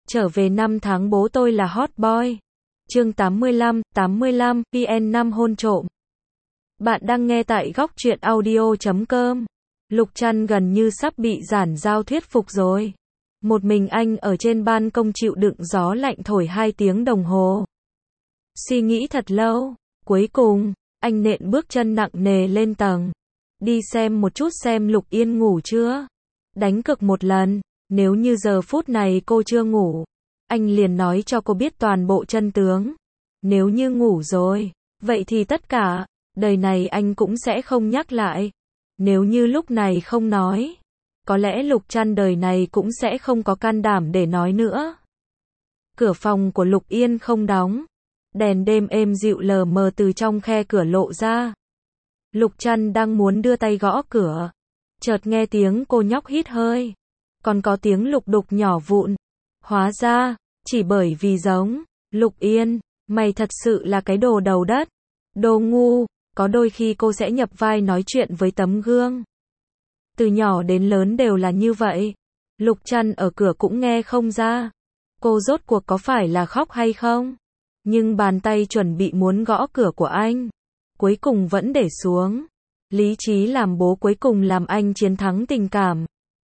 Trở về năm tháng bố tôi là hot boy. Chương 85, PN5 hôn trộm. Bạn đang nghe tại góc truyện audio.com. Lục Trăn gần như sắp bị giản giao thuyết phục rồi. Một mình anh ở trên ban công chịu đựng gió lạnh thổi 2 tiếng đồng hồ. Suy nghĩ thật lâu, cuối cùng, anh nện bước chân nặng nề lên tầng. Đi xem một chút xem Lục Yên ngủ chưa. Đánh cược một lần, nếu như giờ phút này cô chưa ngủ, anh liền nói cho cô biết toàn bộ chân tướng. Nếu như ngủ rồi, vậy thì tất cả, đời này anh cũng sẽ không nhắc lại. Nếu như lúc này không nói, có lẽ Lục Trăn đời này cũng sẽ không có can đảm để nói nữa. Cửa phòng của Lục Yên không đóng. Đèn đêm êm dịu lờ mờ từ trong khe cửa lộ ra. Lục Trăn đang muốn đưa tay gõ cửa. Chợt nghe tiếng cô nhóc hít hơi. Còn có tiếng lục đục nhỏ vụn. Hóa ra, chỉ bởi vì giống. Lục Yên, mày thật sự là cái đồ đầu đất. Đồ ngu, có đôi khi cô sẽ nhập vai nói chuyện với tấm gương. Từ nhỏ đến lớn đều là như vậy. Lục Trăn ở cửa cũng nghe không ra. Cô rốt cuộc có phải là khóc hay không? Nhưng bàn tay chuẩn bị muốn gõ cửa của anh, cuối cùng vẫn để xuống. Lý trí làm bố cuối cùng làm anh chiến thắng tình cảm.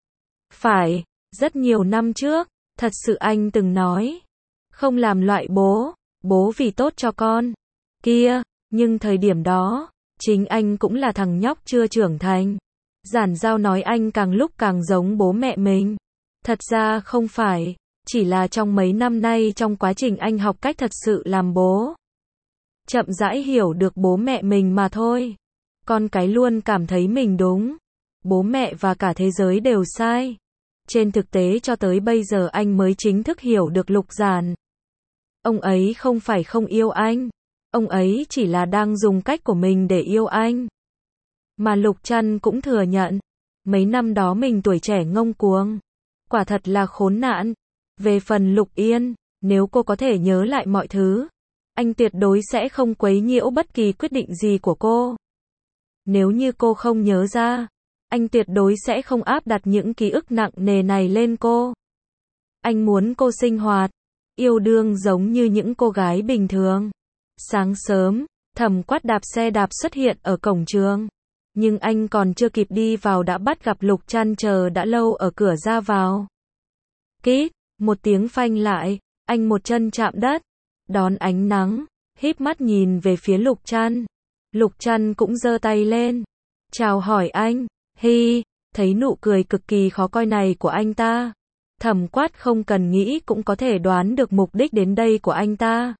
Phải, rất nhiều năm trước, thật sự anh từng nói, không làm loại bố, bố vì tốt cho con. Kia, nhưng thời điểm đó, chính anh cũng là thằng nhóc chưa trưởng thành. Giản giao nói anh càng lúc càng giống bố mẹ mình. Thật ra không phải. Chỉ là trong mấy năm nay trong quá trình anh học cách thật sự làm bố, chậm rãi hiểu được bố mẹ mình mà thôi. Con cái luôn cảm thấy mình đúng, bố mẹ và cả thế giới đều sai. Trên thực tế cho tới bây giờ anh mới chính thức hiểu được Lục Giản. Ông ấy không phải không yêu anh, ông ấy chỉ là đang dùng cách của mình để yêu anh. Mà Lục Trăn cũng thừa nhận, mấy năm đó mình tuổi trẻ ngông cuồng, quả thật là khốn nạn. Về phần Lục Yên, nếu cô có thể nhớ lại mọi thứ, anh tuyệt đối sẽ không quấy nhiễu bất kỳ quyết định gì của cô. Nếu như cô không nhớ ra, anh tuyệt đối sẽ không áp đặt những ký ức nặng nề này lên cô. Anh muốn cô sinh hoạt, yêu đương giống như những cô gái bình thường. Sáng sớm, Thẩm Quát đạp xe đạp xuất hiện ở cổng trường. Nhưng anh còn chưa kịp đi vào đã bắt gặp Lục Trăn chờ đã lâu ở cửa ra vào. Kít! Một tiếng phanh lại, anh một chân chạm đất, đón ánh nắng, híp mắt nhìn về phía Lục Trăn. Lục Trăn cũng giơ tay lên, chào hỏi anh. Hi, thấy nụ cười cực kỳ khó coi này của anh ta, Thẩm Quát không cần nghĩ cũng có thể đoán được mục đích đến đây của anh ta.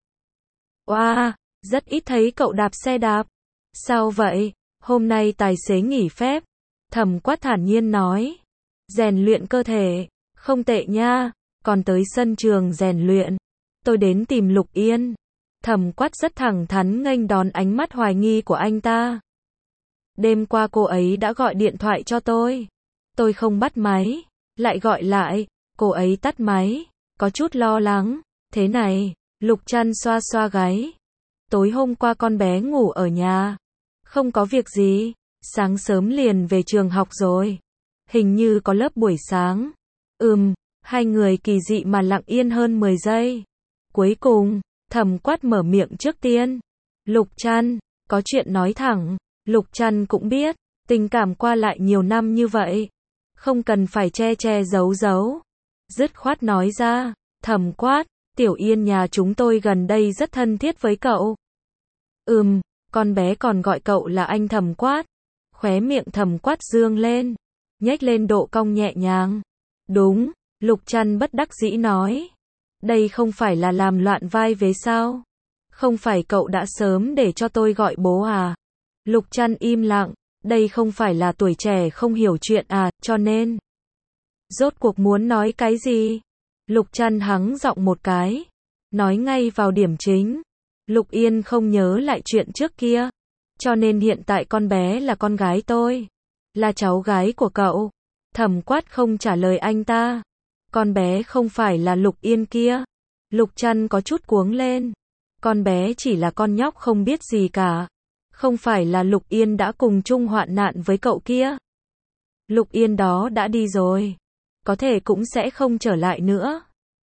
Oa, rất ít thấy cậu đạp xe đạp. Sao vậy? Hôm nay tài xế nghỉ phép. Thẩm Quát thản nhiên nói. Rèn luyện cơ thể, không tệ nha. Còn tới sân trường rèn luyện, tôi đến tìm Lục Yên. Thẩm Quát rất thẳng thắn nghênh đón ánh mắt hoài nghi của anh ta. Đêm qua cô ấy đã gọi điện thoại cho tôi không bắt máy, lại gọi lại, cô ấy tắt máy, có chút lo lắng. Thế này, Lục Trăn xoa xoa gáy. Tối hôm qua con bé ngủ ở nhà, không có việc gì, sáng sớm liền về trường học rồi. Hình như có lớp buổi sáng. Hai người kỳ dị mà lặng yên hơn 10 giây. Cuối cùng, Thẩm Quát mở miệng trước tiên. Lục Trăn, có chuyện nói thẳng. Lục Trăn cũng biết, tình cảm qua lại nhiều năm như vậy, không cần phải che che giấu giấu. Dứt khoát nói ra, Thẩm Quát, Tiểu Yên nhà chúng tôi gần đây rất thân thiết với cậu. Con bé còn gọi cậu là anh Thẩm Quát. Khóe miệng Thẩm Quát dương lên, nhếch lên độ cong nhẹ nhàng. Đúng. Lục Trăn bất đắc dĩ nói. Đây không phải là làm loạn vai vế sao? Không phải cậu đã sớm để cho tôi gọi bố à? Lục Trăn im lặng. Đây không phải là tuổi trẻ không hiểu chuyện à, cho nên. Rốt cuộc muốn nói cái gì? Lục Trăn hắng giọng một cái. Nói ngay vào điểm chính. Lục Yên không nhớ lại chuyện trước kia. Cho nên hiện tại con bé là con gái tôi. Là cháu gái của cậu. Thẩm Quát không trả lời anh ta. Con bé không phải là Lục Yên kia. Lục Trăn có chút cuống lên. Con bé chỉ là con nhóc không biết gì cả. Không phải là Lục Yên đã cùng chung hoạn nạn với cậu kia. Lục Yên đó đã đi rồi. Có thể cũng sẽ không trở lại nữa.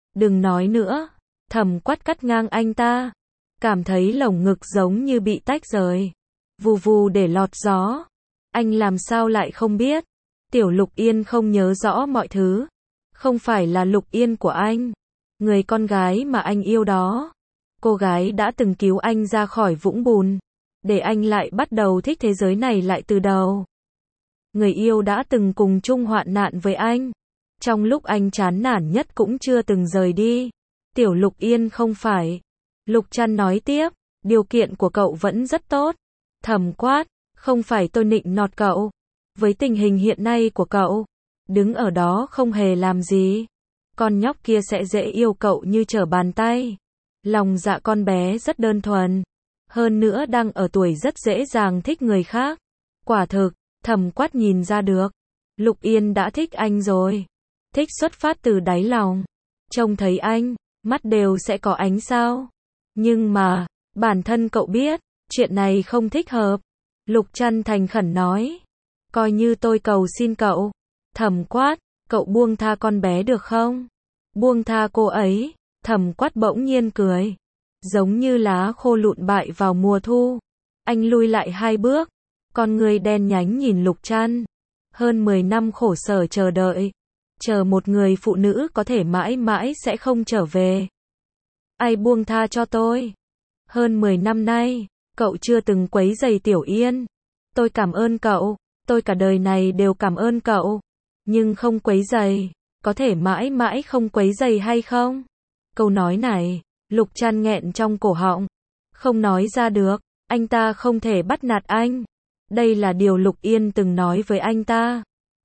Đừng nói nữa. Thẩm Quát cắt ngang anh ta. Cảm thấy lồng ngực giống như bị tách rời. Vù vù để lọt gió. Anh làm sao lại không biết. Tiểu Lục Yên không nhớ rõ mọi thứ. Không phải là Lục Yên của anh. Người con gái mà anh yêu đó. Cô gái đã từng cứu anh ra khỏi vũng bùn. Để anh lại bắt đầu thích thế giới này lại từ đầu. Người yêu đã từng cùng chung hoạn nạn với anh. Trong lúc anh chán nản nhất cũng chưa từng rời đi. Tiểu Lục Yên không phải. Lục Trăn nói tiếp, điều kiện của cậu vẫn rất tốt. Thẩm Quát, không phải tôi nịnh nọt cậu. Với tình hình hiện nay của cậu, đứng ở đó không hề làm gì. Con nhóc kia sẽ dễ yêu cậu như trở bàn tay. Lòng dạ con bé rất đơn thuần. Hơn nữa đang ở tuổi rất dễ dàng thích người khác. Quả thực, Thẩm Quát nhìn ra được. Lục Yên đã thích anh rồi. Thích xuất phát từ đáy lòng. Trông thấy anh, mắt đều sẽ có ánh sao. Nhưng mà, bản thân cậu biết, chuyện này không thích hợp. Lục Trăn thành khẩn nói. Coi như tôi cầu xin cậu. Thẩm Quát, cậu buông tha con bé được không? Buông tha cô ấy. Thẩm Quát bỗng nhiên cười. Giống như lá khô lụn bại vào mùa thu. Anh lui lại 2 bước. Con người đen nhánh nhìn Lục Trăn. Hơn 10 năm khổ sở chờ đợi. Chờ một người phụ nữ có thể mãi mãi sẽ không trở về. Ai buông tha cho tôi? Hơn 10 năm nay, cậu chưa từng quấy rầy Tiểu Yên. Tôi cảm ơn cậu. Tôi cả đời này đều cảm ơn cậu. Nhưng không quấy rầy. Có thể mãi mãi không quấy rầy hay không? Câu nói này, Lục Trăn nghẹn trong cổ họng. Không nói ra được. Anh ta không thể bắt nạt anh. Đây là điều Lục Yên từng nói với anh ta.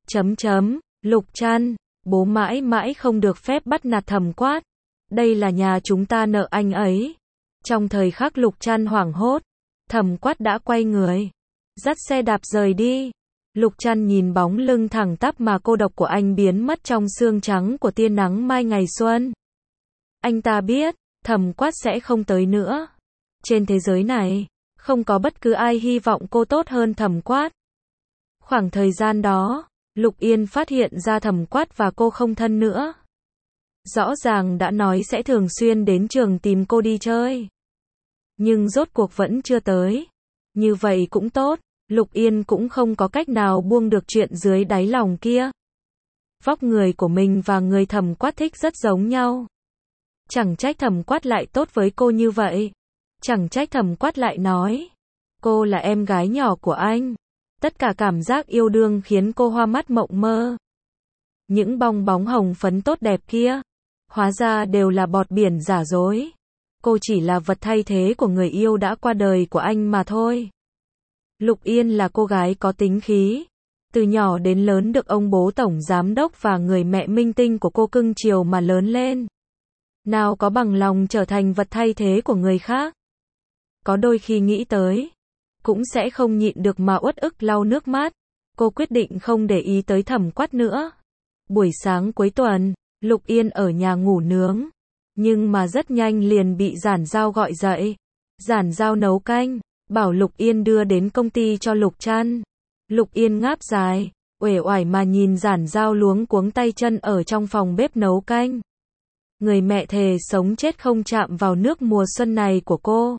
Lục Trăn, bố mãi mãi không được phép bắt nạt Thẩm Quát. Đây là nhà chúng ta nợ anh ấy. Trong thời khắc Lục Trăn hoảng hốt, Thẩm Quát đã quay người, dắt xe đạp rời đi. Lục Trăn nhìn bóng lưng thẳng tắp mà cô độc của anh biến mất trong sương trắng của tia nắng mai ngày xuân. Anh ta biết, Thẩm Quát sẽ không tới nữa. Trên thế giới này, không có bất cứ ai hy vọng cô tốt hơn Thẩm Quát. Khoảng thời gian đó, Lục Yên phát hiện ra Thẩm Quát và cô không thân nữa. Rõ ràng đã nói sẽ thường xuyên đến trường tìm cô đi chơi. Nhưng rốt cuộc vẫn chưa tới. Như vậy cũng tốt, Lục Yên cũng không có cách nào buông được chuyện dưới đáy lòng kia. Vóc người của mình và người Thẩm Quát thích rất giống nhau. Chẳng trách Thẩm Quát lại tốt với cô như vậy. Chẳng trách Thẩm Quát lại nói. Cô là em gái nhỏ của anh. Tất cả cảm giác yêu đương khiến cô hoa mắt mộng mơ. Những bong bóng hồng phấn tốt đẹp kia, hóa ra đều là bọt biển giả dối. Cô chỉ là vật thay thế của người yêu đã qua đời của anh mà thôi. Lục Yên là cô gái có tính khí. Từ nhỏ đến lớn được ông bố tổng giám đốc và người mẹ minh tinh của cô cưng chiều mà lớn lên. Nào có bằng lòng trở thành vật thay thế của người khác. Có đôi khi nghĩ tới, cũng sẽ không nhịn được mà uất ức lau nước mắt. Cô quyết định không để ý tới Thẩm Quát nữa. Buổi sáng cuối tuần, Lục Yên ở nhà ngủ nướng. Nhưng mà rất nhanh liền bị Giản Giao gọi dậy. Giản Giao nấu canh, bảo Lục Yên đưa đến công ty cho Lục Trăn. Lục Yên ngáp dài, uể oải mà nhìn Giản Giao luống cuống tay chân ở trong phòng bếp nấu canh. Người mẹ thề sống chết không chạm vào nước mùa xuân này của cô.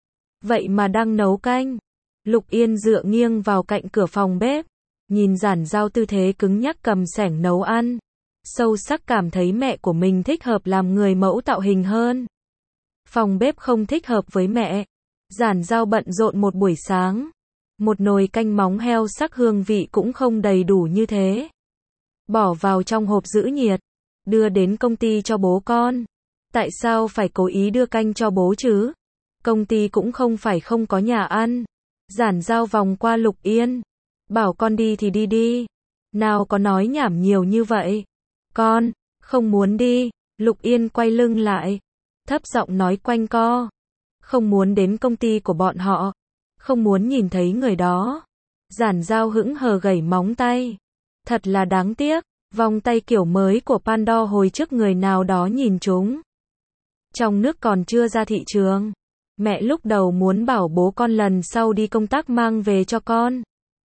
Vậy mà đang nấu canh. Lục Yên dựa nghiêng vào cạnh cửa phòng bếp, nhìn Giản Giao tư thế cứng nhắc cầm xẻng nấu ăn. Sâu sắc cảm thấy mẹ của mình thích hợp làm người mẫu tạo hình hơn. Phòng bếp không thích hợp với mẹ. Giản Giao bận rộn một buổi sáng. Một nồi canh móng heo sắc hương vị cũng không đầy đủ như thế. Bỏ vào trong hộp giữ nhiệt, đưa đến công ty cho bố con. Tại sao phải cố ý đưa canh cho bố chứ? Công ty cũng không phải không có nhà ăn. Giản Giao vòng qua Lục Yên. Bảo con đi thì đi đi. Nào có nói nhảm nhiều như vậy. Con, không muốn đi. Lục Yên quay lưng lại. Thấp giọng nói quanh co. Không muốn đến công ty của bọn họ. Không muốn nhìn thấy người đó. Giản Giao hững hờ gẩy móng tay. Thật là đáng tiếc. Vòng tay kiểu mới của Pandora hồi trước người nào đó nhìn chúng. Trong nước còn chưa ra thị trường. Mẹ lúc đầu muốn bảo bố con lần sau đi công tác mang về cho con.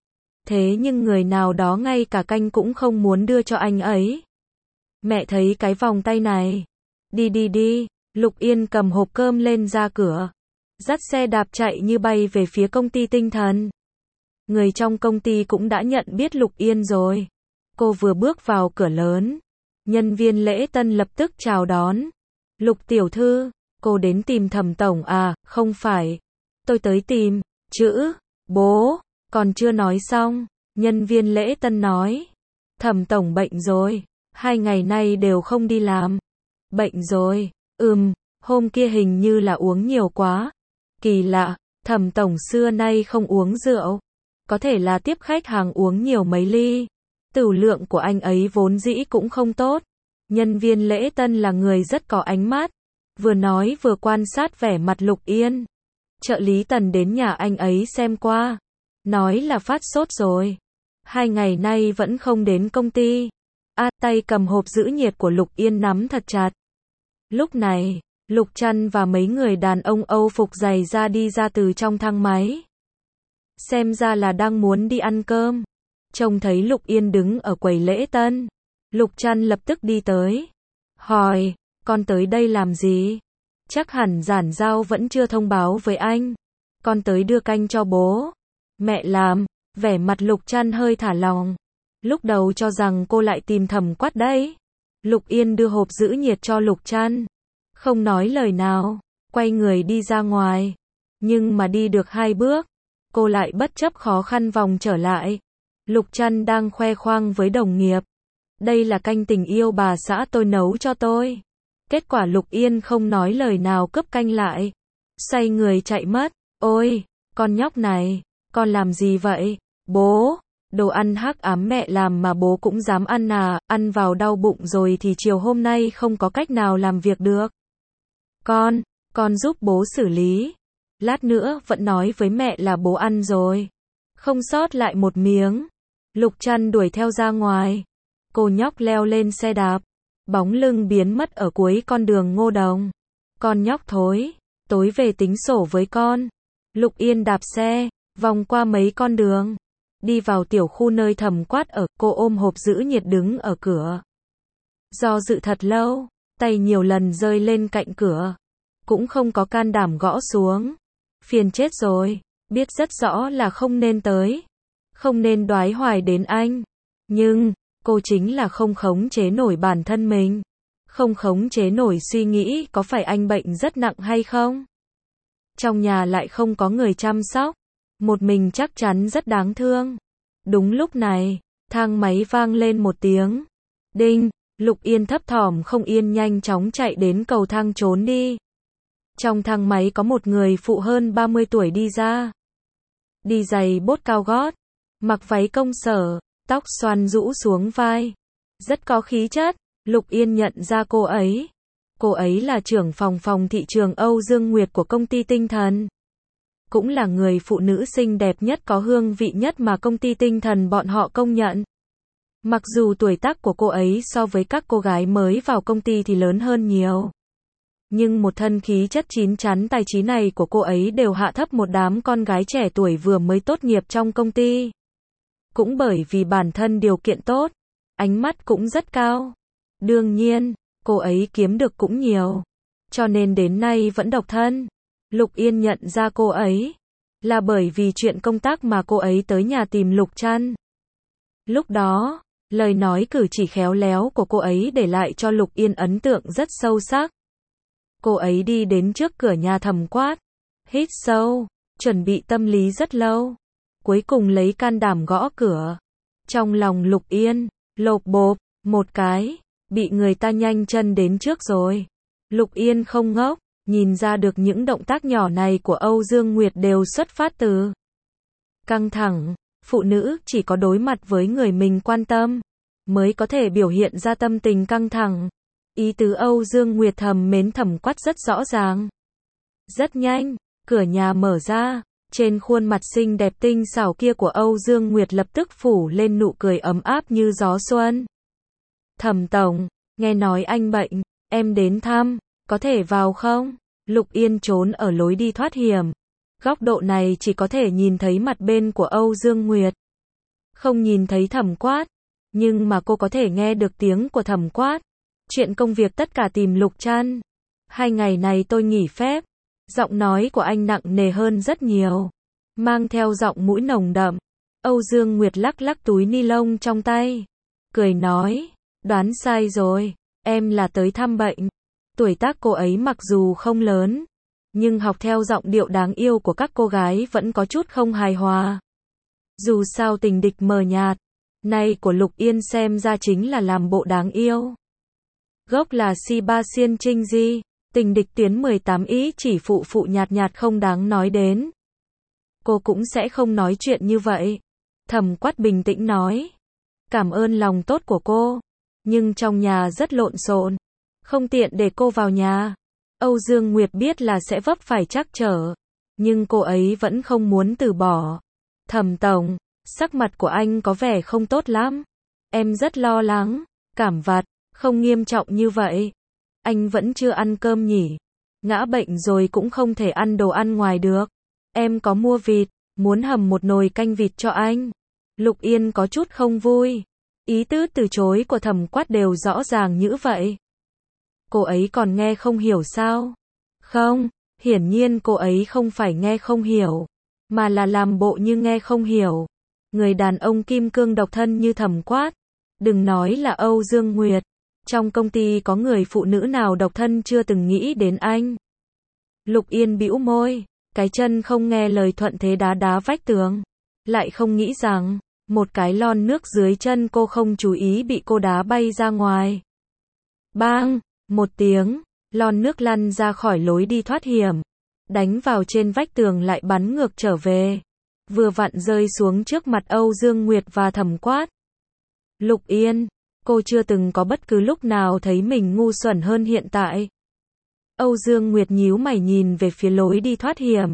Thế nhưng người nào đó ngay cả canh cũng không muốn đưa cho anh ấy. Mẹ thấy cái vòng tay này, Đi đi đi, Lục Yên cầm hộp cơm lên ra cửa. Dắt xe đạp chạy như bay về phía công ty tinh thần. Người trong công ty cũng đã nhận biết Lục Yên rồi. Cô vừa bước vào cửa lớn. Nhân viên lễ tân lập tức chào đón. Lục tiểu thư, cô đến tìm Thẩm tổng à? Không phải. Tôi tới tìm, chữ, bố, còn chưa nói xong. Nhân viên lễ tân nói. Thẩm tổng bệnh rồi. 2 ngày nay đều không đi làm. Bệnh rồi, hôm kia hình như là uống nhiều quá. Kỳ lạ, Thẩm tổng xưa nay không uống rượu. Có thể là tiếp khách hàng uống nhiều mấy ly. Tửu lượng của anh ấy vốn dĩ cũng không tốt. Nhân viên lễ tân là người rất có ánh mắt. Vừa nói vừa quan sát vẻ mặt Lục Yên. Trợ lý Tần đến nhà anh ấy xem qua. Nói là phát sốt rồi. 2 ngày nay vẫn không đến công ty. Tay cầm hộp giữ nhiệt của Lục Yên nắm thật chặt. Lúc này, Lục Trăn và mấy người đàn ông Âu phục giày da đi ra từ trong thang máy. Xem ra là đang muốn đi ăn cơm. Trông thấy Lục Yên đứng ở quầy lễ tân. Lục Trăn lập tức đi tới. Hỏi, con tới đây làm gì? Chắc hẳn Giản Giao vẫn chưa thông báo với anh. Con tới đưa canh cho bố. Mẹ làm, vẻ mặt Lục Trăn hơi thả lỏng. Lúc đầu cho rằng cô lại tìm Thẩm Quát đấy. Lục Yên đưa hộp giữ nhiệt cho Lục Trăn. Không nói lời nào, quay người đi ra ngoài. Nhưng mà đi được 2 bước, cô lại bất chấp khó khăn vòng trở lại. Lục Trăn đang khoe khoang với đồng nghiệp. Đây là canh tình yêu bà xã tôi nấu cho tôi. Kết quả Lục Yên không nói lời nào cướp canh lại. Xoay người chạy mất. Ôi, con nhóc này, con làm gì vậy? Bố, đồ ăn hắc ám mẹ làm mà bố cũng dám ăn à? Ăn vào đau bụng rồi thì chiều hôm nay không có cách nào làm việc được. Con giúp bố xử lý. Lát nữa vẫn nói với mẹ là bố ăn rồi. Không sót lại một miếng. Lục Trăn đuổi theo ra ngoài. Cô nhóc leo lên xe đạp. Bóng lưng biến mất ở cuối con đường Ngô Đồng. Con nhóc thối, tối về tính sổ với con. Lục Yên đạp xe, vòng qua mấy con đường. Đi vào tiểu khu nơi Thẩm Quát ở, cô ôm hộp giữ nhiệt đứng ở cửa. Do dự thật lâu, tay nhiều lần rơi lên cạnh cửa. Cũng không có can đảm gõ xuống. Phiền chết rồi, biết rất rõ là không nên tới. Không nên đoái hoài đến anh. Nhưng, cô chính là không khống chế nổi bản thân mình. Không khống chế nổi suy nghĩ có phải anh bệnh rất nặng hay không. Trong nhà lại không có người chăm sóc. Một mình chắc chắn rất đáng thương. Đúng lúc này, thang máy vang lên một tiếng. Đinh, Lục Yên thấp thỏm không yên nhanh chóng chạy đến cầu thang trốn đi. Trong thang máy có một người phụ hơn 30 tuổi đi ra. Đi giày bốt cao gót, mặc váy công sở, tóc xoăn rũ xuống vai. Rất có khí chất, Lục Yên nhận ra cô ấy. Cô ấy là trưởng phòng thị trường Âu Dương Nguyệt của công ty tinh thần. Cũng là người phụ nữ xinh đẹp nhất có hương vị nhất mà công ty tinh thần bọn họ công nhận. Mặc dù tuổi tác của cô ấy so với các cô gái mới vào công ty thì lớn hơn nhiều. Nhưng một thân khí chất chín chắn tài trí này của cô ấy đều hạ thấp một đám con gái trẻ tuổi vừa mới tốt nghiệp trong công ty. Cũng bởi vì bản thân điều kiện tốt, ánh mắt cũng rất cao. Đương nhiên, cô ấy kiếm được cũng nhiều. Cho nên đến nay vẫn độc thân. Lục Yên nhận ra cô ấy là bởi vì chuyện công tác mà cô ấy tới nhà tìm Lục Trăn. Lúc đó, lời nói cử chỉ khéo léo của cô ấy để lại cho Lục Yên ấn tượng rất sâu sắc. Cô ấy đi đến trước cửa nhà Thẩm Quát, hít sâu, chuẩn bị tâm lý rất lâu. Cuối cùng lấy can đảm gõ cửa. Trong lòng Lục Yên, lộp bộp, một cái, bị người ta nhanh chân đến trước rồi. Lục Yên không ngốc, nhìn ra được những động tác nhỏ này của Âu Dương Nguyệt đều xuất phát từ căng thẳng. Phụ nữ chỉ có đối mặt với người mình quan tâm, mới có thể biểu hiện ra tâm tình căng thẳng. Ý tứ Âu Dương Nguyệt thầm mến Thẩm Quát rất rõ ràng. Rất nhanh, cửa nhà mở ra, trên khuôn mặt xinh đẹp tinh xảo kia của Âu Dương Nguyệt lập tức phủ lên nụ cười ấm áp như gió xuân. Thẩm tổng, nghe nói anh bệnh, em đến thăm, có thể vào không? Lục Yên trốn ở lối đi thoát hiểm. Góc độ này chỉ có thể nhìn thấy mặt bên của Âu Dương Nguyệt. Không nhìn thấy Thẩm Quát, nhưng mà cô có thể nghe được tiếng của Thẩm Quát. Chuyện công việc tất cả tìm Lục Trăn. 2 ngày này tôi nghỉ phép. Giọng nói của anh nặng nề hơn rất nhiều. Mang theo giọng mũi nồng đậm. Âu Dương Nguyệt lắc lắc túi ni lông trong tay. Cười nói, đoán sai rồi, em là tới thăm bệnh. Tuổi tác cô ấy mặc dù không lớn, nhưng học theo giọng điệu đáng yêu của các cô gái vẫn có chút không hài hòa. Dù sao tình địch mờ nhạt, nay của Lục Yên xem ra chính là làm bộ đáng yêu. Gốc là si ba xiên trinh di, tình địch tuyến 18 ý chỉ phụ phụ nhạt nhạt không đáng nói đến. Cô cũng sẽ không nói chuyện như vậy. Thẩm Quát bình tĩnh nói. Cảm ơn lòng tốt của cô, nhưng trong nhà rất lộn xộn, không tiện để cô vào nhà. Âu Dương Nguyệt biết là sẽ vấp phải trắc trở, nhưng cô ấy vẫn không muốn từ bỏ. Thẩm tổng, sắc mặt của anh có vẻ không tốt lắm. Em rất lo lắng. Cảm vặt, không nghiêm trọng như vậy. Anh vẫn chưa ăn cơm nhỉ? Ngã bệnh rồi cũng không thể ăn đồ ăn ngoài được. Em có mua vịt, muốn hầm một nồi canh vịt cho anh. Lục Yên có chút không vui. Ý tứ từ chối của Thẩm Quát đều rõ ràng như vậy. Cô ấy còn nghe không hiểu sao? Không, hiển nhiên cô ấy không phải nghe không hiểu, mà là làm bộ như nghe không hiểu. Người đàn ông kim cương độc thân như Thẩm Quát, đừng nói là Âu Dương Nguyệt, trong công ty có người phụ nữ nào độc thân chưa từng nghĩ đến anh. Lục Yên bĩu môi, cái chân không nghe lời thuận thế đá đá vách tường, lại không nghĩ rằng một cái lon nước dưới chân cô không chú ý bị cô đá bay ra ngoài. Bang, một tiếng, lon nước lăn ra khỏi lối đi thoát hiểm, đánh vào trên vách tường lại bắn ngược trở về, vừa vặn rơi xuống trước mặt Âu Dương Nguyệt và Thẩm Quát. Lục Yên, cô chưa từng có bất cứ lúc nào thấy mình ngu xuẩn hơn hiện tại. Âu Dương Nguyệt nhíu mày nhìn về phía lối đi thoát hiểm.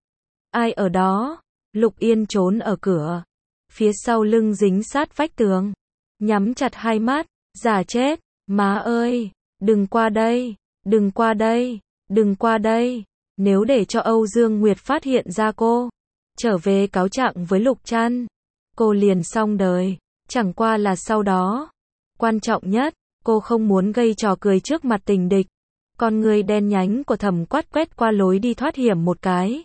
Ai ở đó? Lục Yên trốn ở cửa, phía sau lưng dính sát vách tường, nhắm chặt hai mắt, giả chết, má ơi, đừng qua đây, đừng qua đây, đừng qua đây. Nếu để cho Âu Dương Nguyệt phát hiện ra cô trở về cáo trạng với Lục Trăn, cô liền xong đời. Chẳng qua là sau đó, quan trọng nhất, cô không muốn gây trò cười trước mặt tình địch. Con người đen nhánh của Thẩm Quát quét qua lối đi thoát hiểm một cái,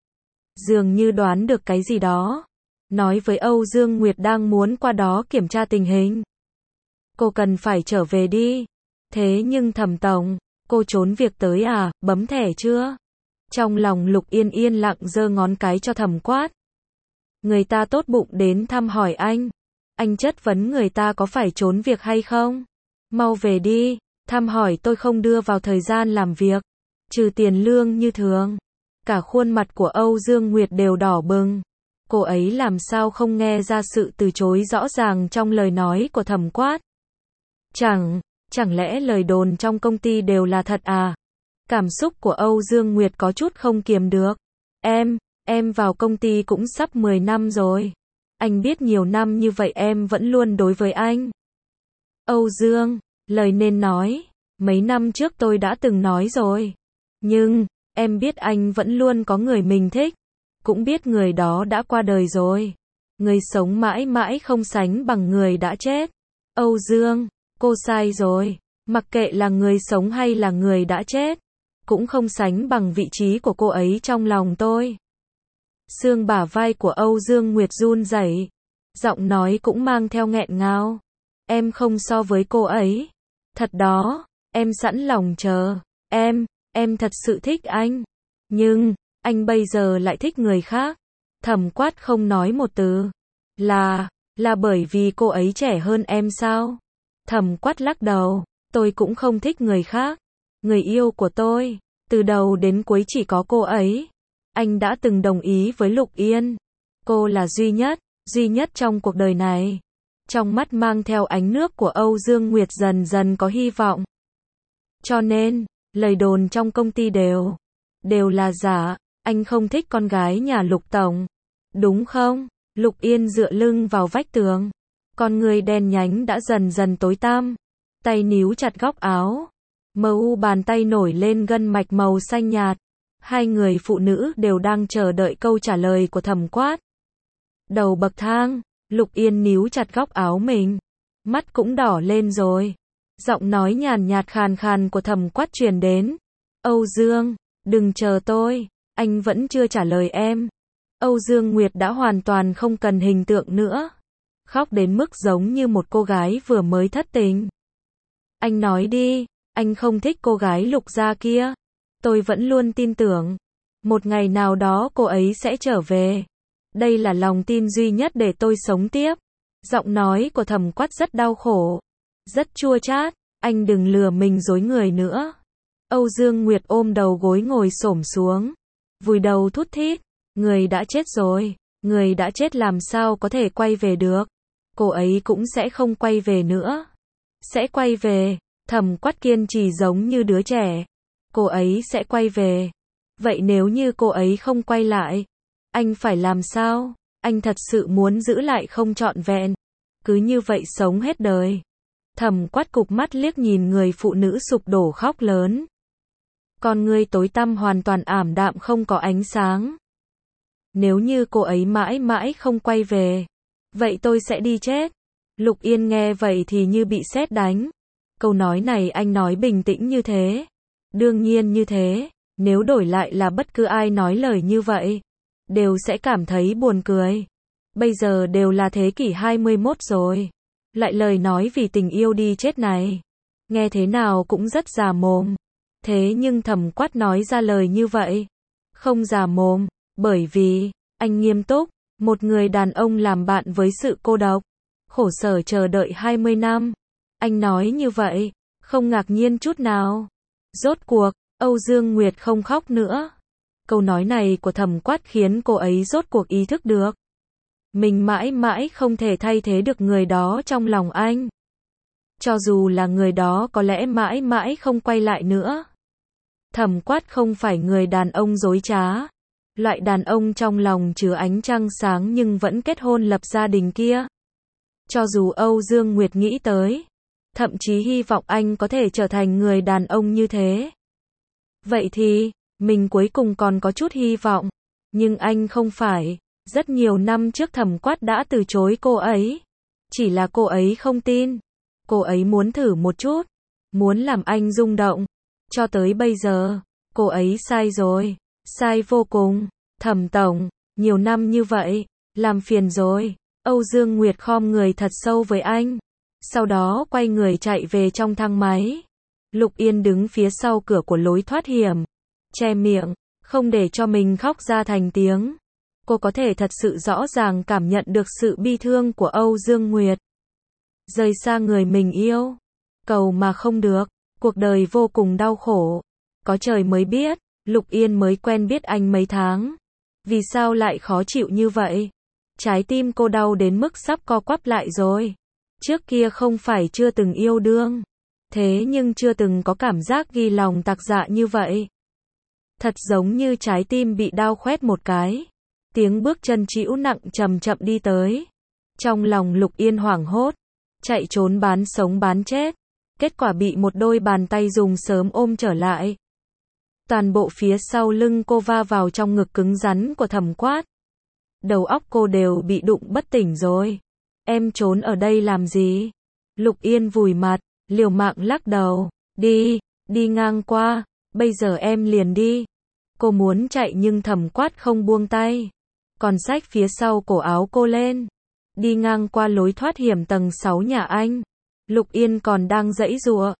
dường như đoán được cái gì đó, nói với Âu Dương Nguyệt đang muốn qua đó kiểm tra tình hình. Cô cần phải trở về đi. Thế nhưng Thẩm tổng, cô trốn việc tới à, bấm thẻ chưa? Trong lòng Lục Yên yên lặng giơ ngón cái cho Thẩm Quát. Người ta tốt bụng đến thăm hỏi anh chất vấn người ta có phải trốn việc hay không? Mau về đi, thăm hỏi tôi không đưa vào thời gian làm việc, trừ tiền lương như thường. Cả khuôn mặt của Âu Dương Nguyệt đều đỏ bừng. Cô ấy làm sao không nghe ra sự từ chối rõ ràng trong lời nói của Thẩm Quát? Chẳng lẽ lời đồn trong công ty đều là thật à? Cảm xúc của Âu Dương Nguyệt có chút không kiềm được. Em vào công ty cũng sắp 10 năm rồi. Anh biết nhiều năm như vậy em vẫn luôn đối với anh. Âu Dương, lời nên nói, mấy năm trước tôi đã từng nói rồi. Nhưng, em biết anh vẫn luôn có người mình thích. Cũng biết người đó đã qua đời rồi. Người sống mãi mãi không sánh bằng người đã chết. Âu Dương, cô sai rồi. Mặc kệ là người sống hay là người đã chết, cũng không sánh bằng vị trí của cô ấy trong lòng tôi. Xương bả vai của Âu Dương Nguyệt run rẩy, giọng nói cũng mang theo nghẹn ngào. Em không so với cô ấy. Thật đó, em sẵn lòng chờ. Em thật sự thích anh. Nhưng, anh bây giờ lại thích người khác. Thẩm Quát không nói một từ. Là bởi vì cô ấy trẻ hơn em sao? Thẩm Quát lắc đầu. Tôi cũng không thích người khác. Người yêu của tôi, từ đầu đến cuối chỉ có cô ấy. Anh đã từng đồng ý với Lục Yên. Cô là duy nhất trong cuộc đời này. Trong mắt mang theo ánh nước của Âu Dương Nguyệt dần dần có hy vọng. Cho nên, lời đồn trong công ty đều là giả. Anh không thích con gái nhà Lục tổng, đúng không? Lục Yên dựa lưng vào vách tường, con người đen nhánh đã dần dần tối tăm, tay níu chặt góc áo, mờ u bàn tay nổi lên gân mạch màu xanh nhạt. Hai người phụ nữ đều đang chờ đợi câu trả lời của Thẩm Quát. Đầu bậc thang, Lục Yên níu chặt góc áo mình, mắt cũng đỏ lên rồi. Giọng nói nhàn nhạt khàn khàn của Thẩm Quát truyền đến. Âu Dương, đừng chờ tôi, anh vẫn chưa trả lời em. Âu Dương Nguyệt đã hoàn toàn không cần hình tượng nữa. Khóc đến mức giống như một cô gái vừa mới thất tình. Anh nói đi, anh không thích cô gái Lục gia kia. Tôi vẫn luôn tin tưởng. Một ngày nào đó cô ấy sẽ trở về. Đây là lòng tin duy nhất để tôi sống tiếp. Giọng nói của Thẩm Quát rất đau khổ. Rất chua chát. Anh đừng lừa mình dối người nữa. Âu Dương Nguyệt ôm đầu gối ngồi xổm xuống. Vùi đầu thút thít. Người đã chết rồi. Người đã chết làm sao có thể quay về được. Cô ấy cũng sẽ không quay về nữa. Sẽ quay về. Thẩm Quát kiên trì giống như đứa trẻ. Cô ấy sẽ quay về. Vậy nếu như cô ấy không quay lại, anh phải làm sao? Anh thật sự muốn giữ lại không trọn vẹn. Cứ như vậy sống hết đời. Thẩm Quát cụp mắt liếc nhìn người phụ nữ sụp đổ khóc lớn. Con ngươi tối tăm hoàn toàn ảm đạm không có ánh sáng. Nếu như cô ấy mãi mãi không quay về, vậy tôi sẽ đi chết. Lục Yên nghe vậy thì như bị sét đánh. Câu nói này anh nói bình tĩnh như thế. Đương nhiên như thế. Nếu đổi lại là bất cứ ai nói lời như vậy, đều sẽ cảm thấy buồn cười. Bây giờ đều là thế kỷ 21 rồi. Lại lời nói vì tình yêu đi chết này. Nghe thế nào cũng rất già mồm. Thế nhưng Thẩm Quát nói ra lời như vậy. Không già mồm, bởi vì, anh nghiêm túc, một người đàn ông làm bạn với sự cô độc. Khổ sở chờ đợi 20 năm. Anh nói như vậy, không ngạc nhiên chút nào. Rốt cuộc, Âu Dương Nguyệt không khóc nữa. Câu nói này của Thẩm Quát khiến cô ấy rốt cuộc ý thức được. Mình mãi mãi không thể thay thế được người đó trong lòng anh. Cho dù là người đó có lẽ mãi mãi không quay lại nữa. Thẩm Quát không phải người đàn ông dối trá. Loại đàn ông trong lòng chứa ánh trăng sáng nhưng vẫn kết hôn lập gia đình kia. Cho dù Âu Dương Nguyệt nghĩ tới, thậm chí hy vọng anh có thể trở thành người đàn ông như thế. Vậy thì, mình cuối cùng còn có chút hy vọng. Nhưng anh không phải. Rất nhiều năm trước Thẩm Quát đã từ chối cô ấy. Chỉ là cô ấy không tin. Cô ấy muốn thử một chút. Muốn làm anh rung động. Cho tới bây giờ, cô ấy sai rồi. Sai vô cùng. Thẩm tổng, nhiều năm như vậy, làm phiền rồi. Âu Dương Nguyệt khom người thật sâu với anh. Sau đó quay người chạy về trong thang máy. Lục Yên đứng phía sau cửa của lối thoát hiểm. Che miệng, không để cho mình khóc ra thành tiếng. Cô có thể thật sự rõ ràng cảm nhận được sự bi thương của Âu Dương Nguyệt. Rời xa người mình yêu. Cầu mà không được. Cuộc đời vô cùng đau khổ. Có trời mới biết. Lục Yên mới quen biết anh mấy tháng. Vì sao lại khó chịu như vậy? Trái tim cô đau đến mức sắp co quắp lại rồi. Trước kia không phải chưa từng yêu đương. Thế nhưng chưa từng có cảm giác ghi lòng tạc dạ như vậy. Thật giống như trái tim bị đau khoét một cái. Tiếng bước chân trĩu nặng chậm chậm đi tới. Trong lòng Lục Yên hoảng hốt. Chạy trốn bán sống bán chết. Kết quả bị một đôi bàn tay dùng sớm ôm trở lại. Toàn bộ phía sau lưng cô va vào trong ngực cứng rắn của Thẩm Quát. Đầu óc cô đều bị đụng bất tỉnh rồi. Em trốn ở đây làm gì? Lục Yên vùi mặt, liều mạng lắc đầu. Đi, đi ngang qua, bây giờ em liền đi. Cô muốn chạy nhưng Thẩm Quát không buông tay. Còn xách phía sau cổ áo cô lên. Đi ngang qua lối thoát hiểm tầng 6 nhà anh. Lục Yên còn đang giãy giụa.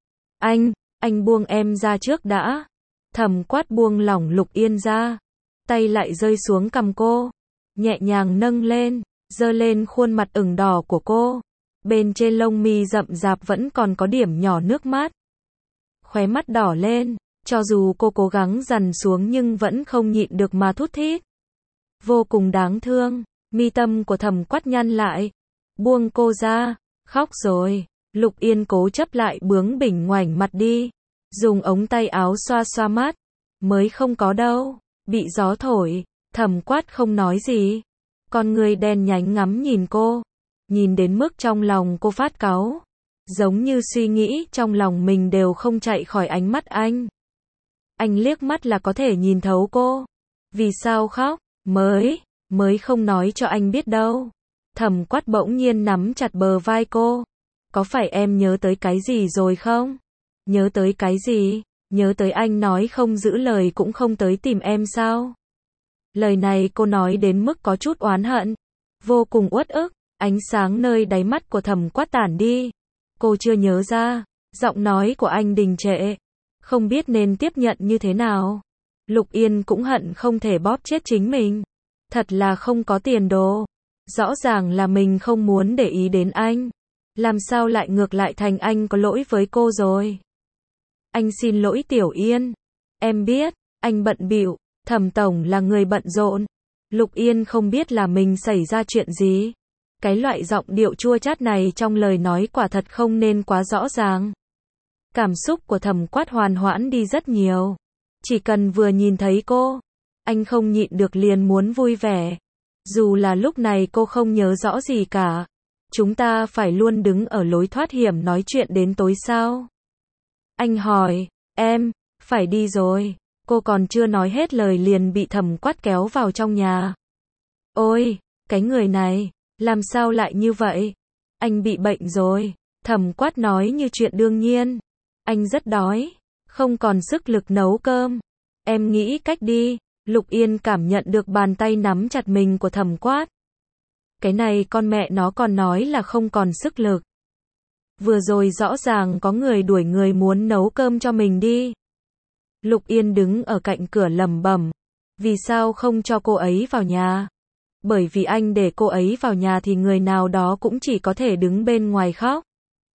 Anh buông em ra trước đã. Thẩm Quát buông lỏng Lục Yên ra. Tay lại rơi xuống cằm cô. Nhẹ nhàng nâng lên, giơ lên khuôn mặt ửng đỏ của cô. Bên trên lông mi rậm rạp vẫn còn có điểm nhỏ nước mắt. Khóe mắt đỏ lên, cho dù cô cố gắng dằn xuống nhưng vẫn không nhịn được mà thút thít. Vô cùng đáng thương, mi tâm của Thẩm Quát nhăn lại. Buông cô ra, khóc rồi. Lục Yên cố chấp lại bướng bỉnh ngoảnh mặt đi. Dùng ống tay áo xoa xoa mắt. Mới không có đâu, bị gió thổi. Thẩm Quát không nói gì. Con người đen nhánh ngắm nhìn cô. Nhìn đến mức trong lòng cô phát cáu. Giống như suy nghĩ trong lòng mình đều không chạy khỏi ánh mắt anh. Anh liếc mắt là có thể nhìn thấu cô. Vì sao khóc? Mới không nói cho anh biết đâu. Thẩm Quát bỗng nhiên nắm chặt bờ vai cô. có phải em nhớ tới cái gì rồi không? Nhớ tới cái gì? Nhớ tới anh nói không giữ lời cũng không tới tìm em sao? Lời này cô nói đến mức có chút oán hận, vô cùng uất ức, ánh sáng nơi đáy mắt của Thẩm Quát tản đi. Cô chưa nhớ ra, giọng nói của anh đình trệ, không biết nên tiếp nhận như thế nào. Lục Yên cũng hận không thể bóp chết chính mình. Thật là không có tiền đồ. Rõ ràng là mình không muốn để ý đến anh. Làm sao lại ngược lại thành anh có lỗi với cô rồi. Anh xin lỗi Tiểu Yên. Em biết, anh bận bịu, Thẩm tổng là người bận rộn. Lục Yên không biết là mình xảy ra chuyện gì. Cái loại giọng điệu chua chát này trong lời nói quả thật không nên quá rõ ràng. Cảm xúc của Thẩm Quát hoàn hoãn đi rất nhiều. Chỉ cần vừa nhìn thấy cô, anh không nhịn được liền muốn vui vẻ. Dù là lúc này cô không nhớ rõ gì cả. Chúng ta phải luôn đứng ở lối thoát hiểm nói chuyện đến tối sao? Anh hỏi, em, phải đi rồi. Cô còn chưa nói hết lời liền bị Thẩm Quát kéo vào trong nhà. Ôi, cái người này, làm sao lại như vậy? Anh bị bệnh rồi. Thẩm Quát nói như chuyện đương nhiên. Anh rất đói, không còn sức lực nấu cơm. Em nghĩ cách đi. Lục Yên cảm nhận được bàn tay nắm chặt mình của Thẩm Quát. Cái này con mẹ nó còn nói là không còn sức lực. Vừa rồi rõ ràng có người đuổi người muốn nấu cơm cho mình đi. Lục Yên đứng ở cạnh cửa lẩm bẩm. Vì sao không cho cô ấy vào nhà? Bởi vì anh để cô ấy vào nhà thì người nào đó cũng chỉ có thể đứng bên ngoài khóc.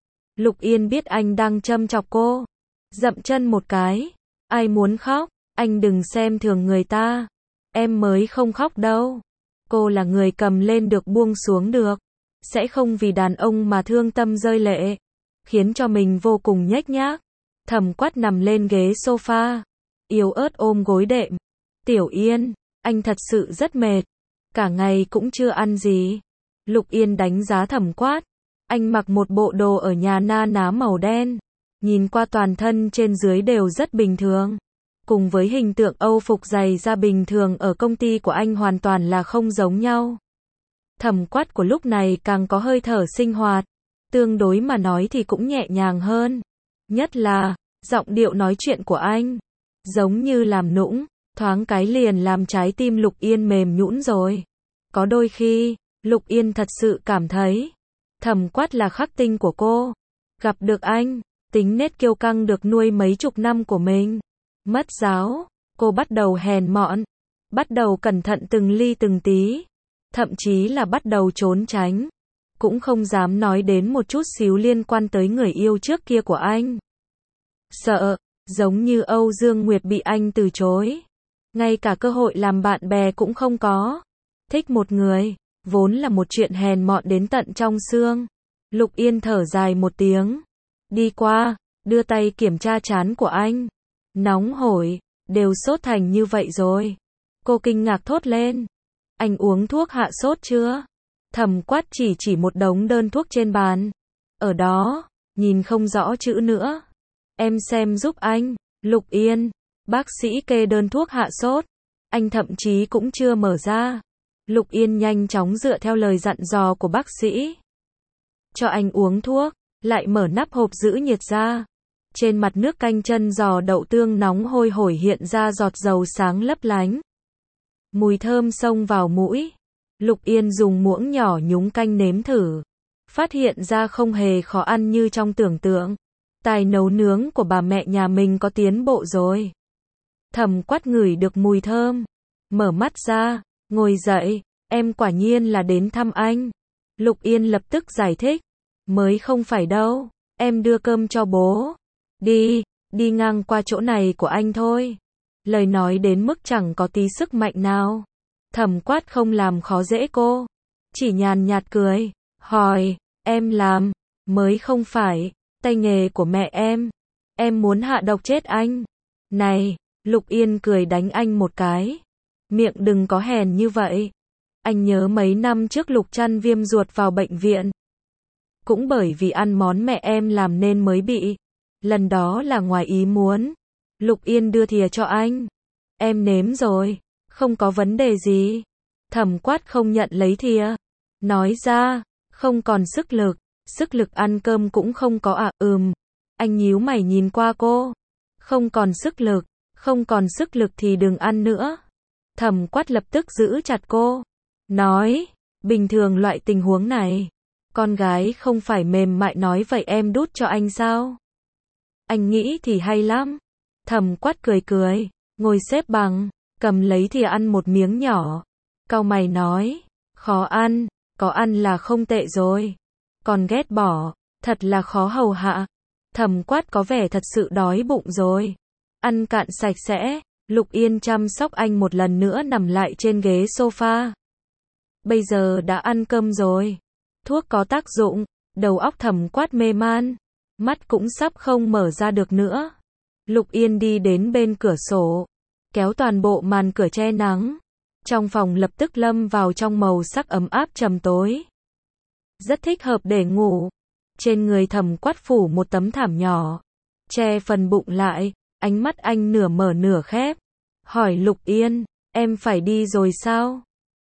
Lục Yên biết anh đang châm chọc cô. Dậm chân một cái. Ai muốn khóc? Anh đừng xem thường người ta. Em mới không khóc đâu. Cô là người cầm lên được buông xuống được. Sẽ không vì đàn ông mà thương tâm rơi lệ. Khiến cho mình vô cùng nhếch nhác. Thẩm Quát nằm lên ghế sofa. Yếu ớt ôm gối đệm. Tiểu Yên, anh thật sự rất mệt. Cả ngày cũng chưa ăn gì. Lục Yên đánh giá Thẩm Quát. Anh mặc một bộ đồ ở nhà na ná màu đen. Nhìn qua toàn thân trên dưới đều rất bình thường. Cùng với hình tượng Âu phục giày da bình thường ở công ty của anh hoàn toàn là không giống nhau. Thẩm Quát của lúc này càng có hơi thở sinh hoạt. Tương đối mà nói thì cũng nhẹ nhàng hơn. Nhất là, giọng điệu nói chuyện của anh. Giống như làm nũng, thoáng cái liền làm trái tim Lục Yên mềm nhũn rồi. Có đôi khi, Lục Yên thật sự cảm thấy, Thẩm Quát là khắc tinh của cô. Gặp được anh, tính nết kiêu căng được nuôi mấy chục năm của mình. Mất giáo, cô bắt đầu hèn mọn. Bắt đầu cẩn thận từng ly từng tí. Thậm chí là bắt đầu trốn tránh. Cũng không dám nói đến một chút xíu liên quan tới người yêu trước kia của anh. Sợ, giống như Âu Dương Nguyệt bị anh từ chối. Ngay cả cơ hội làm bạn bè cũng không có. Thích một người, vốn là một chuyện hèn mọn đến tận trong xương. Lục Yên thở dài một tiếng. Đi qua, đưa tay kiểm tra trán của anh. Nóng hổi, đều sốt thành như vậy rồi. Cô kinh ngạc thốt lên. Anh uống thuốc hạ sốt chưa? Thẩm Quát chỉ một đống đơn thuốc trên bàn. Ở đó, nhìn không rõ chữ nữa. Em xem giúp anh. Lục Yên, bác sĩ kê đơn thuốc hạ sốt. Anh thậm chí cũng chưa mở ra. Lục Yên nhanh chóng dựa theo lời dặn dò của bác sĩ. Cho anh uống thuốc, lại mở nắp hộp giữ nhiệt ra. Trên mặt nước canh chân giò đậu tương nóng hôi hổi hiện ra giọt dầu sáng lấp lánh. Mùi thơm xông vào mũi. Lục Yên dùng muỗng nhỏ nhúng canh nếm thử. Phát hiện ra không hề khó ăn như trong tưởng tượng. Tài nấu nướng của bà mẹ nhà mình có tiến bộ rồi. Thẩm Quát ngửi được mùi thơm. Mở mắt ra, ngồi dậy. Em quả nhiên là đến thăm anh. Lục Yên lập tức giải thích. Mới không phải đâu. Em đưa cơm cho bố. Đi ngang qua chỗ này của anh thôi. Lời nói đến mức chẳng có tí sức mạnh nào. Thẩm Quát không làm khó dễ cô. Chỉ nhàn nhạt cười. Hỏi, em làm. Mới không phải. Tay nghề của mẹ em. Em muốn hạ độc chết anh. Này, Lục Yên cười đánh anh một cái. Miệng đừng có hèn như vậy. Anh nhớ mấy năm trước Lục Trăn viêm ruột vào bệnh viện. Cũng bởi vì ăn món mẹ em làm nên mới bị. Lần đó là ngoài ý muốn. Lục Yên đưa thìa cho anh. Em nếm rồi. Không có vấn đề gì. Thẩm Quát không nhận lấy thìa. Nói ra, không còn sức lực. Sức lực ăn cơm cũng không có à? Anh nhíu mày nhìn qua cô. Không còn sức lực, không còn sức lực thì đừng ăn nữa. Thẩm Quát lập tức giữ chặt cô. Nói, bình thường loại tình huống này, con gái không phải mềm mại nói vậy em đút cho anh sao? Anh nghĩ thì hay lắm. Thẩm Quát cười cười, ngồi xếp bằng, cầm lấy thìa ăn một miếng nhỏ. Cau mày nói, khó ăn, có ăn là không tệ rồi. Còn ghét bỏ, thật là khó hầu hạ. Thẩm Quát có vẻ thật sự đói bụng rồi. Ăn cạn sạch sẽ, Lục Yên chăm sóc anh một lần nữa nằm lại trên ghế sofa. Bây giờ đã ăn cơm rồi. Thuốc có tác dụng, đầu óc Thẩm Quát mê man. Mắt cũng sắp không mở ra được nữa. Lục Yên đi đến bên cửa sổ, kéo toàn bộ màn cửa che nắng. Trong phòng lập tức lâm vào trong màu sắc ấm áp trầm tối. Rất thích hợp để ngủ. Trên người Thẩm Quát phủ một tấm thảm nhỏ, che phần bụng lại, ánh mắt anh nửa mở nửa khép. Hỏi Lục Yên, em phải đi rồi sao?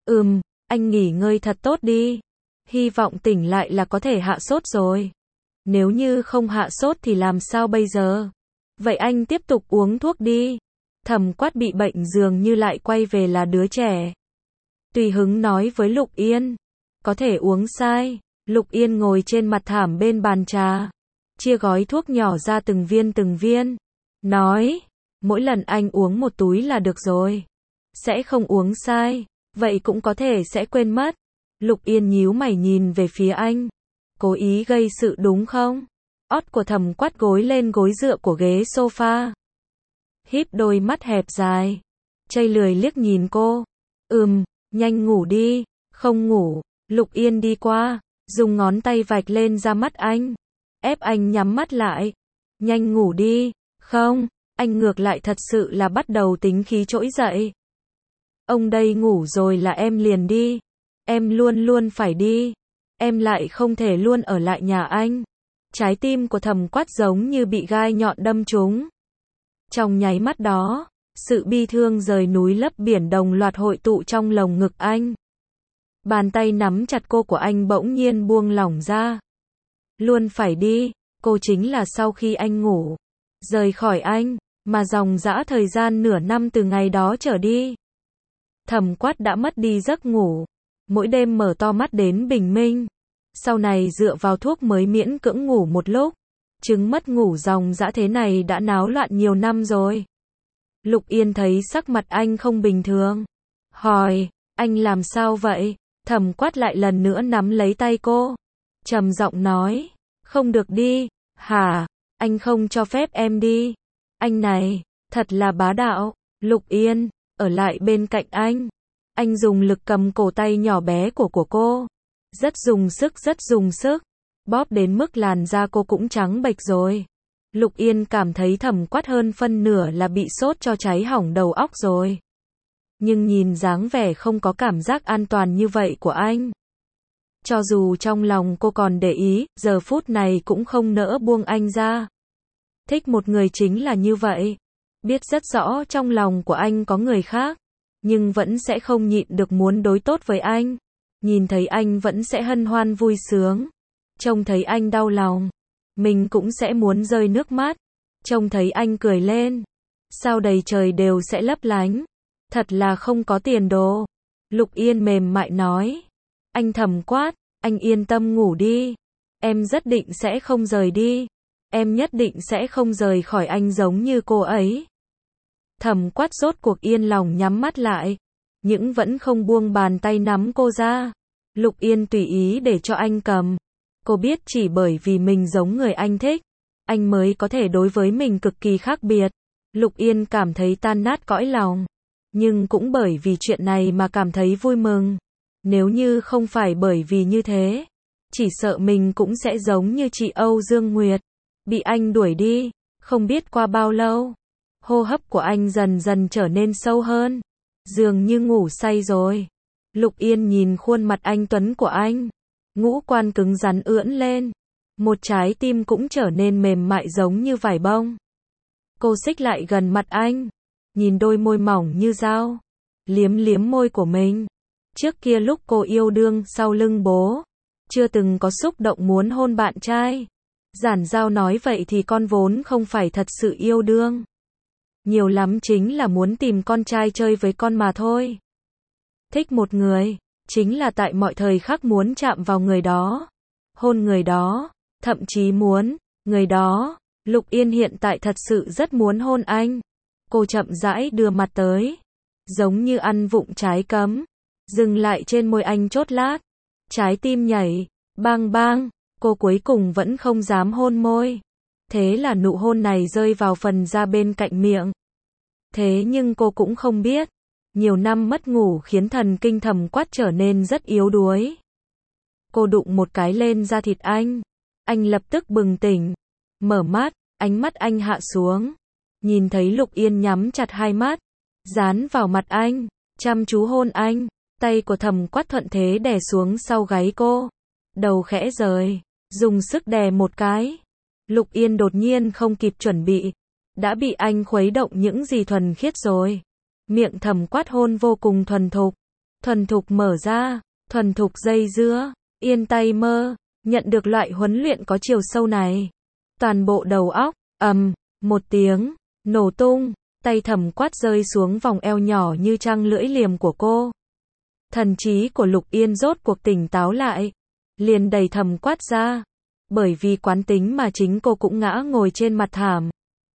Anh nghỉ ngơi thật tốt đi. Hy vọng tỉnh lại là có thể hạ sốt rồi. Nếu như không hạ sốt thì làm sao bây giờ? Vậy anh tiếp tục uống thuốc đi. Thẩm Quát bị bệnh dường như lại quay về là đứa trẻ. Tùy hứng nói với Lục Yên. Có thể uống sai. Lục Yên ngồi trên mặt thảm bên bàn trà, chia gói thuốc nhỏ ra từng viên. Nói, mỗi lần anh uống một túi là được rồi. Sẽ không uống sai, vậy cũng có thể sẽ quên mất. Lục Yên nhíu mày nhìn về phía anh. Cố ý gây sự đúng không? Ót của Thẩm Quát gối lên gối dựa của ghế sofa. Híp đôi mắt hẹp dài. Chây lười liếc nhìn cô. Nhanh ngủ đi. Không ngủ. Lục Yên đi qua, dùng ngón tay vạch lên da mắt anh. Ép anh nhắm mắt lại. Nhanh ngủ đi. Không, anh ngược lại thật sự là bắt đầu tính khí trỗi dậy. Ông đây ngủ rồi là em liền đi. Em luôn luôn phải đi. Em lại không thể luôn ở lại nhà anh. Trái tim của Thẩm Quát giống như bị gai nhọn đâm trúng. Trong nháy mắt đó, sự bi thương rời núi lấp biển đồng loạt hội tụ trong lồng ngực anh. Bàn tay nắm chặt cô của anh bỗng nhiên buông lỏng ra. Luôn phải đi, cô chính là sau khi anh ngủ, rời khỏi anh, mà dòng dã thời gian nửa năm từ ngày đó trở đi. Thẩm Quát đã mất đi giấc ngủ, mỗi đêm mở to mắt đến bình minh. Sau này dựa vào thuốc mới miễn cưỡng ngủ một lúc. Chứng mất ngủ dòng dã thế này đã náo loạn nhiều năm rồi. Lục Yên thấy sắc mặt anh không bình thường. Hỏi, anh làm sao vậy? Thẩm Quát lại lần nữa nắm lấy tay cô. Trầm giọng nói, không được đi. Hả? Anh không cho phép em đi. Anh này, thật là bá đạo. Lục Yên, ở lại bên cạnh anh. Anh dùng lực cầm cổ tay nhỏ bé của cô. Rất dùng sức. Bóp đến mức làn da cô cũng trắng bệch rồi. Lục Yên cảm thấy Thẩm Quát hơn phân nửa là bị sốt cho cháy hỏng đầu óc rồi. Nhưng nhìn dáng vẻ không có cảm giác an toàn như vậy của anh. Cho dù trong lòng cô còn để ý, giờ phút này cũng không nỡ buông anh ra. Thích một người chính là như vậy. Biết rất rõ trong lòng của anh có người khác, nhưng vẫn sẽ không nhịn được muốn đối tốt với anh. Nhìn thấy anh vẫn sẽ hân hoan vui sướng. Trông thấy anh đau lòng, mình cũng sẽ muốn rơi nước mắt. Trông thấy anh cười lên, sao đầy trời đều sẽ lấp lánh. Thật là không có tiền đồ. Lục Yên mềm mại nói. Anh Thẩm Quát, anh yên tâm ngủ đi. Em rất định sẽ không rời đi. Em nhất định sẽ không rời khỏi anh giống như cô ấy. Thẩm Quát rốt cuộc yên lòng nhắm mắt lại, nhưng vẫn không buông bàn tay nắm cô ra. Lục Yên tùy ý để cho anh cầm. Cô biết chỉ bởi vì mình giống người anh thích, anh mới có thể đối với mình cực kỳ khác biệt. Lục Yên cảm thấy tan nát cõi lòng. Nhưng cũng bởi vì chuyện này mà cảm thấy vui mừng. Nếu như không phải bởi vì như thế, chỉ sợ mình cũng sẽ giống như chị Âu Dương Nguyệt, bị anh đuổi đi. Không biết qua bao lâu, hô hấp của anh dần dần trở nên sâu hơn, dường như ngủ say rồi. Lục Yên nhìn khuôn mặt anh tuấn của anh, ngũ quan cứng rắn ưỡn lên, một trái tim cũng trở nên mềm mại giống như vải bông. Cô xích lại gần mặt anh, nhìn đôi môi mỏng như dao, liếm liếm môi của mình. Trước kia lúc cô yêu đương sau lưng bố, chưa từng có xúc động muốn hôn bạn trai. Giản Giao nói vậy thì con vốn không phải thật sự yêu đương. Nhiều lắm chính là muốn tìm con trai chơi với con mà thôi. Thích một người, chính là tại mọi thời khắc muốn chạm vào người đó, hôn người đó, thậm chí muốn, người đó. Lục Yên hiện tại thật sự rất muốn hôn anh. Cô chậm rãi đưa mặt tới, giống như ăn vụng trái cấm, dừng lại trên môi anh chốt lát. Trái tim nhảy, bang bang, cô cuối cùng vẫn không dám hôn môi. Thế là nụ hôn này rơi vào phần da bên cạnh miệng. Thế nhưng cô cũng không biết, nhiều năm mất ngủ khiến thần kinh Thẩm Quát trở nên rất yếu đuối. Cô đụng một cái lên da thịt anh lập tức bừng tỉnh, mở mắt, ánh mắt anh hạ xuống, nhìn thấy Lục Yên nhắm chặt hai mắt, dán vào mặt anh, chăm chú hôn anh. Tay của Thẩm Quát thuận thế đè xuống sau gáy cô, đầu khẽ rời, dùng sức đè một cái. Lục Yên đột nhiên không kịp chuẩn bị, đã bị anh khuấy động những gì thuần khiết rồi. Miệng Thẩm Quát hôn vô cùng thuần thục mở ra, thuần thục dây dưa. Yên tay mơ, nhận được loại huấn luyện có chiều sâu này. Toàn bộ đầu óc, một tiếng, nổ tung, tay Thẩm Quát rơi xuống vòng eo nhỏ như trăng lưỡi liềm của cô. Thần trí của Lục Yên rốt cuộc tỉnh táo lại, liền đẩy Thẩm Quát ra, bởi vì quán tính mà chính cô cũng ngã ngồi trên mặt thảm.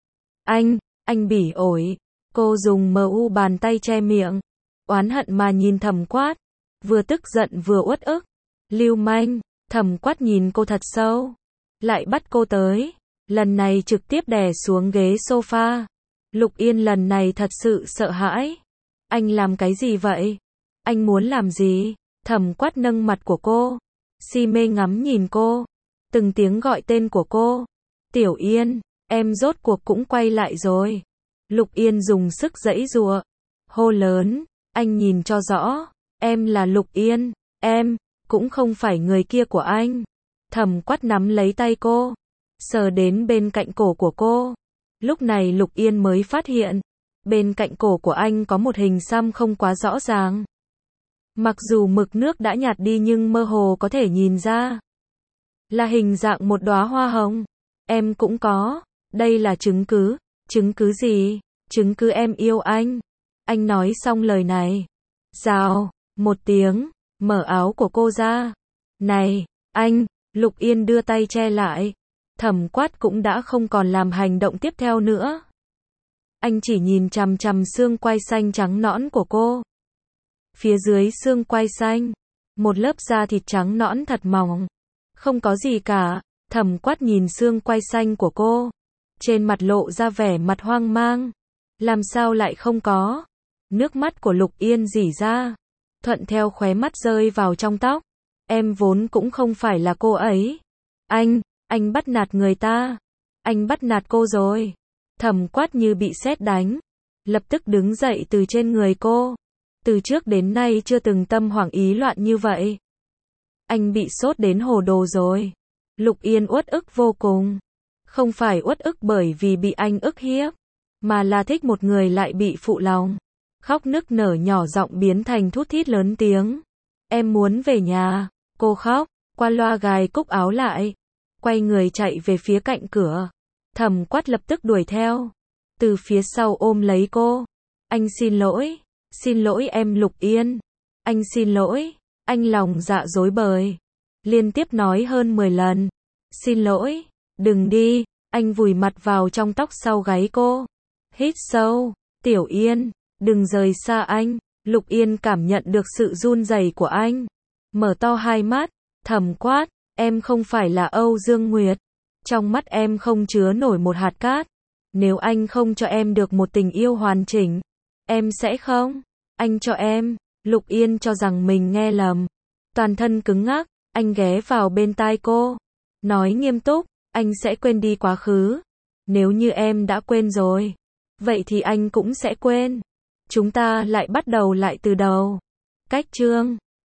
Anh bỉ ổi, cô dùng mu bàn tay che miệng, oán hận mà nhìn Thẩm Quát, vừa tức giận vừa uất ức. Lưu manh, Thẩm Quát nhìn cô thật sâu, lại bắt cô tới, lần này trực tiếp đè xuống ghế sofa. Lục Yên lần này thật sự sợ hãi. Anh làm cái gì vậy? Anh muốn làm gì? Thẩm Quát nâng mặt của cô, si mê ngắm nhìn cô, từng tiếng gọi tên của cô. Tiểu Yên, em rốt cuộc cũng quay lại rồi. Lục Yên dùng sức giãy giụa, hô lớn, anh nhìn cho rõ, em là Lục Yên, em cũng không phải người kia của anh. Thẩm Quát nắm lấy tay cô, sờ đến bên cạnh cổ của cô. Lúc này Lục Yên mới phát hiện, bên cạnh cổ của anh có một hình xăm không quá rõ ràng. Mặc dù mực nước đã nhạt đi nhưng mơ hồ có thể nhìn ra là hình dạng một đóa hoa hồng. Em cũng có, đây là chứng cứ. Chứng cứ gì? Chứng cứ em yêu anh. Anh nói xong lời này, rào, một tiếng, mở áo của cô ra. Này, anh, Lục Yên đưa tay che lại. Thẩm Quát cũng đã không còn làm hành động tiếp theo nữa. Anh chỉ nhìn chằm chằm xương quai xanh trắng nõn của cô. Phía dưới xương quai xanh, một lớp da thịt trắng nõn thật mỏng, không có gì cả. Thẩm Quát nhìn xương quai xanh của cô, trên mặt lộ ra vẻ mặt hoang mang. Làm sao lại không có? Nước mắt của Lục Yên rỉ ra, thuận theo khóe mắt rơi vào trong tóc. Em vốn cũng không phải là cô ấy. Anh bắt nạt người ta. Anh bắt nạt cô rồi. Thẩm Quát như bị sét đánh, lập tức đứng dậy từ trên người cô. Từ trước đến nay chưa từng tâm hoảng ý loạn như vậy. Anh bị sốt đến hồ đồ rồi. Lục Yên uất ức vô cùng. Không phải uất ức bởi vì bị anh ức hiếp, mà là thích một người lại bị phụ lòng. Khóc nức nở nhỏ giọng biến thành thút thít lớn tiếng. Em muốn về nhà. Cô khóc, qua loa gài cúc áo lại, quay người chạy về phía cạnh cửa. Thẩm Quát lập tức đuổi theo, từ phía sau ôm lấy cô. Anh xin lỗi em Lục Yên. Anh xin lỗi, anh lòng dạ rối bời, liên tiếp nói hơn 10 lần. Xin lỗi, đừng đi. Anh vùi mặt vào trong tóc sau gáy cô. Hít sâu, Tiểu Yên, đừng rời xa anh. Lục Yên cảm nhận được sự run rẩy của anh, mở to hai mắt. Thẩm Quát, em không phải là Âu Dương Nguyệt. Trong mắt em không chứa nổi một hạt cát. Nếu anh không cho em được một tình yêu hoàn chỉnh, em sẽ không. Anh cho em. Lục Yên cho rằng mình nghe lầm, toàn thân cứng ngắc. Anh ghé vào bên tai cô, nói nghiêm túc, anh sẽ quên đi quá khứ. Nếu như em đã quên rồi, vậy thì anh cũng sẽ quên. Chúng ta lại bắt đầu lại từ đầu. Cách chương